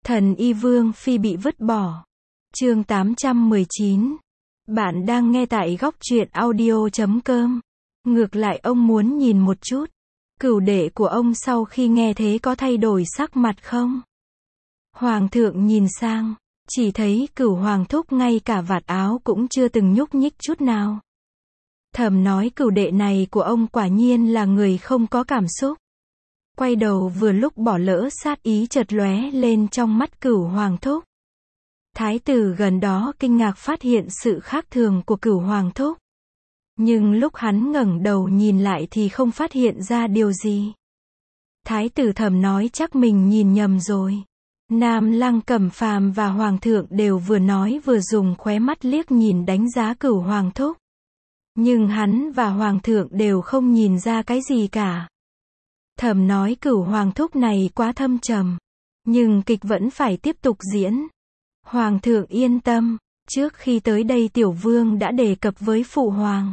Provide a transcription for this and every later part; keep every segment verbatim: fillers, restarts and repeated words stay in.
Thần y Vương Phi bị vứt bỏ. Chương tám trăm mười chín. Bạn đang nghe tại góc truyện audio chấm com. Ngược lại ông muốn nhìn một chút. Cửu đệ của ông sau khi nghe thế có thay đổi sắc mặt không? Hoàng thượng nhìn sang, chỉ thấy Cửu hoàng thúc ngay cả vạt áo cũng chưa từng nhúc nhích chút nào. Thầm nói cửu đệ này của ông quả nhiên là người không có cảm xúc. Quay đầu vừa lúc bỏ lỡ sát ý chợt lóe lên trong mắt Cửu hoàng thúc. Thái tử gần đó kinh ngạc phát hiện sự khác thường của Cửu hoàng thúc. Nhưng lúc hắn ngẩng đầu nhìn lại thì không phát hiện ra điều gì. Thái tử thầm nói chắc mình nhìn nhầm rồi. Nam Lăng Cẩm Phàm và Hoàng thượng đều vừa nói vừa dùng khóe mắt liếc nhìn đánh giá Cửu hoàng thúc. Nhưng hắn và Hoàng thượng đều không nhìn ra cái gì cả. Thầm nói Cửu hoàng thúc này quá thâm trầm. Nhưng kịch vẫn phải tiếp tục diễn. Hoàng thượng yên tâm, trước khi tới đây Tiểu Vương đã đề cập với Phụ Hoàng.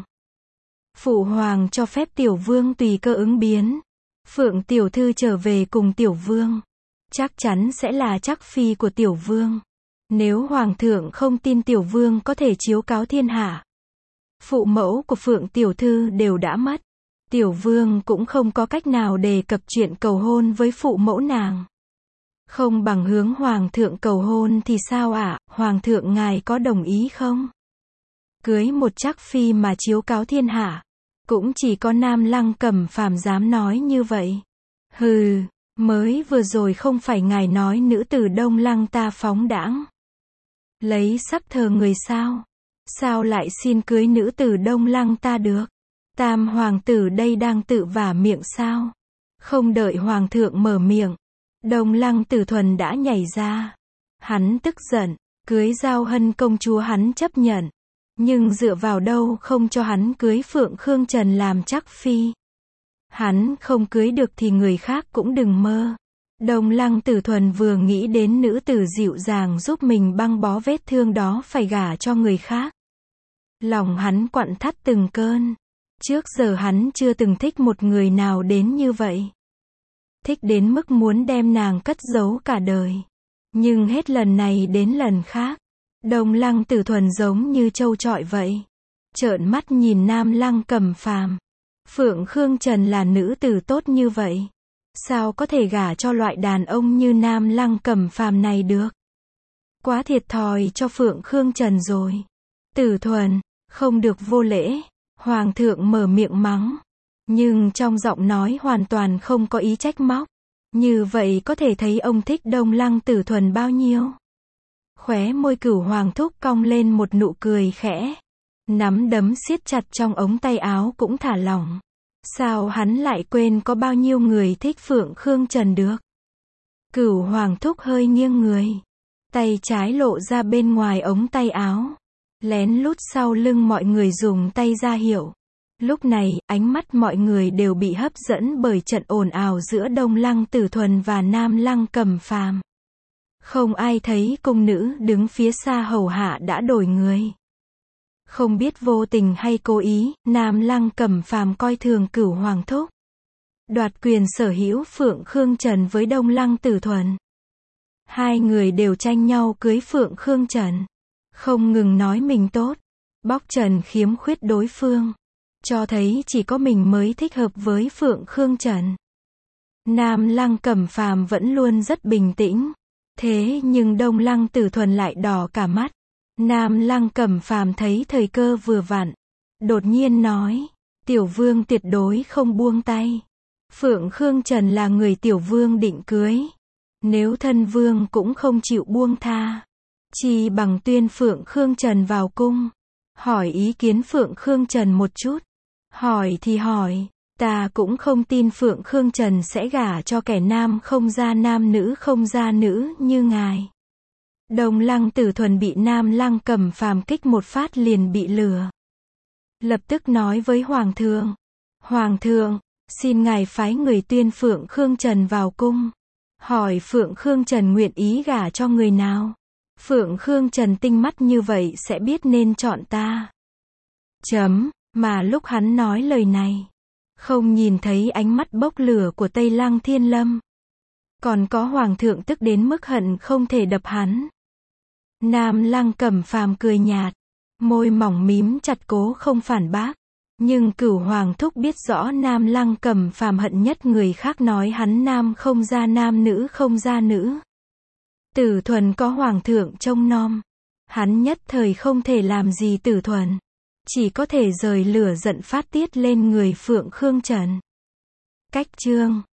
Phụ Hoàng cho phép Tiểu Vương tùy cơ ứng biến. Phượng Tiểu Thư trở về cùng Tiểu Vương. Chắc chắn sẽ là chắc phi của Tiểu Vương. Nếu Hoàng thượng không tin Tiểu Vương có thể chiếu cáo thiên hạ. Phụ mẫu của Phượng Tiểu Thư đều đã mất. Tiểu Vương cũng không có cách nào đề cập chuyện cầu hôn với phụ mẫu nàng. Không bằng hướng Hoàng thượng cầu hôn thì sao ạ, à? Hoàng thượng ngài có đồng ý không? Cưới một chắc phi mà chiếu cáo thiên hạ. Cũng chỉ có Nam Lăng Cẩm Phàm dám nói như vậy. Hừ, mới vừa rồi không phải ngài nói nữ tử Đông Lăng ta phóng đãng. Lấy sắc thờ người sao? Sao lại xin cưới nữ tử Đông Lăng ta được? Tam hoàng tử đây đang tự vả miệng sao? Không đợi Hoàng thượng mở miệng. Đông Lăng Tử Thuần đã nhảy ra. Hắn tức giận, cưới Giao Hân công chúa hắn chấp nhận. Nhưng dựa vào đâu không cho hắn cưới Phượng Khương Trần làm chắc phi. Hắn không cưới được thì người khác cũng đừng mơ. Đông Lăng Tử Thuần vừa nghĩ đến nữ tử dịu dàng giúp mình băng bó vết thương đó phải gả cho người khác. Lòng hắn quặn thắt từng cơn. Trước giờ hắn chưa từng thích một người nào đến như vậy. Thích đến mức muốn đem nàng cất giấu cả đời. Nhưng hết lần này đến lần khác. Đông Lăng Tử Thuần giống như trâu trọi vậy. Trợn mắt nhìn Nam Lăng Cẩm Phàm. Phượng Khương Trần là nữ tử tốt như vậy. Sao có thể gả cho loại đàn ông như Nam Lăng Cẩm Phàm này được? Quá thiệt thòi cho Phượng Khương Trần rồi. Tử Thuần, không được vô lễ. Hoàng thượng mở miệng mắng. Nhưng trong giọng nói hoàn toàn không có ý trách móc. Như vậy có thể thấy ông thích Đông Lăng Tử Thuần bao nhiêu. Khóe môi Cửu hoàng thúc cong lên một nụ cười khẽ. Nắm đấm siết chặt trong ống tay áo cũng thả lỏng. Sao hắn lại quên có bao nhiêu người thích Phượng Khương Trần được? Cửu hoàng thúc hơi nghiêng người. Tay trái lộ ra bên ngoài ống tay áo. Lén lút sau lưng mọi người dùng tay ra hiệu. Lúc này, ánh mắt mọi người đều bị hấp dẫn bởi trận ồn ào giữa Đông Lăng Tử Thuần và Nam Lăng Cẩm Phàm. Không ai thấy cung nữ đứng phía xa hầu hạ đã đổi người. Không biết vô tình hay cố ý, Nam Lăng Cẩm Phàm coi thường Cửu hoàng thúc. Đoạt quyền sở hữu Phượng Khương Trần với Đông Lăng Tử Thuần. Hai người đều tranh nhau cưới Phượng Khương Trần. Không ngừng nói mình tốt. Bóc trần khiếm khuyết đối phương. Cho thấy chỉ có mình mới thích hợp với Phượng Khương Trần. Nam Lăng Cẩm Phàm vẫn luôn rất bình tĩnh. Thế nhưng Đông Lăng Tử Thuần lại đỏ cả mắt. Nam Lăng Cẩm Phàm thấy thời cơ vừa vặn. Đột nhiên nói. Tiểu Vương tuyệt đối không buông tay. Phượng Khương Trần là người Tiểu Vương định cưới. Nếu thân Vương cũng không chịu buông tha. Chỉ bằng tuyên Phượng Khương Trần vào cung. Hỏi ý kiến Phượng Khương Trần một chút. Hỏi thì hỏi. Ta cũng không tin Phượng Khương Trần sẽ gả cho kẻ nam không ra nam nữ không ra nữ như ngài. Đông Lăng Tử Thuần bị Nam Lăng Cẩm Phàm kích một phát liền bị lừa. Lập tức nói với Hoàng thượng. Hoàng thượng, xin ngài phái người tuyên Phượng Khương Trần vào cung. Hỏi Phượng Khương Trần nguyện ý gả cho người nào. Phượng Khương Trần tinh mắt như vậy sẽ biết nên chọn ta. Chấm, mà lúc hắn nói lời này. Không nhìn thấy ánh mắt bốc lửa của Tây Lăng Thiên Lâm. Còn có hoàng thượng tức đến mức hận không thể đập hắn. Nam Lăng Cẩm Phàm cười nhạt, môi mỏng mím chặt cố không phản bác. Nhưng Cửu Hoàng thúc biết rõ Nam Lăng Cẩm Phàm hận nhất người khác nói hắn nam không ra nam nữ không ra nữ. Tử Thuần có hoàng thượng trông nom, hắn nhất thời không thể làm gì Tử Thuần, chỉ có thể rời lửa giận phát tiết lên người Phượng Khương Trần. Cách chương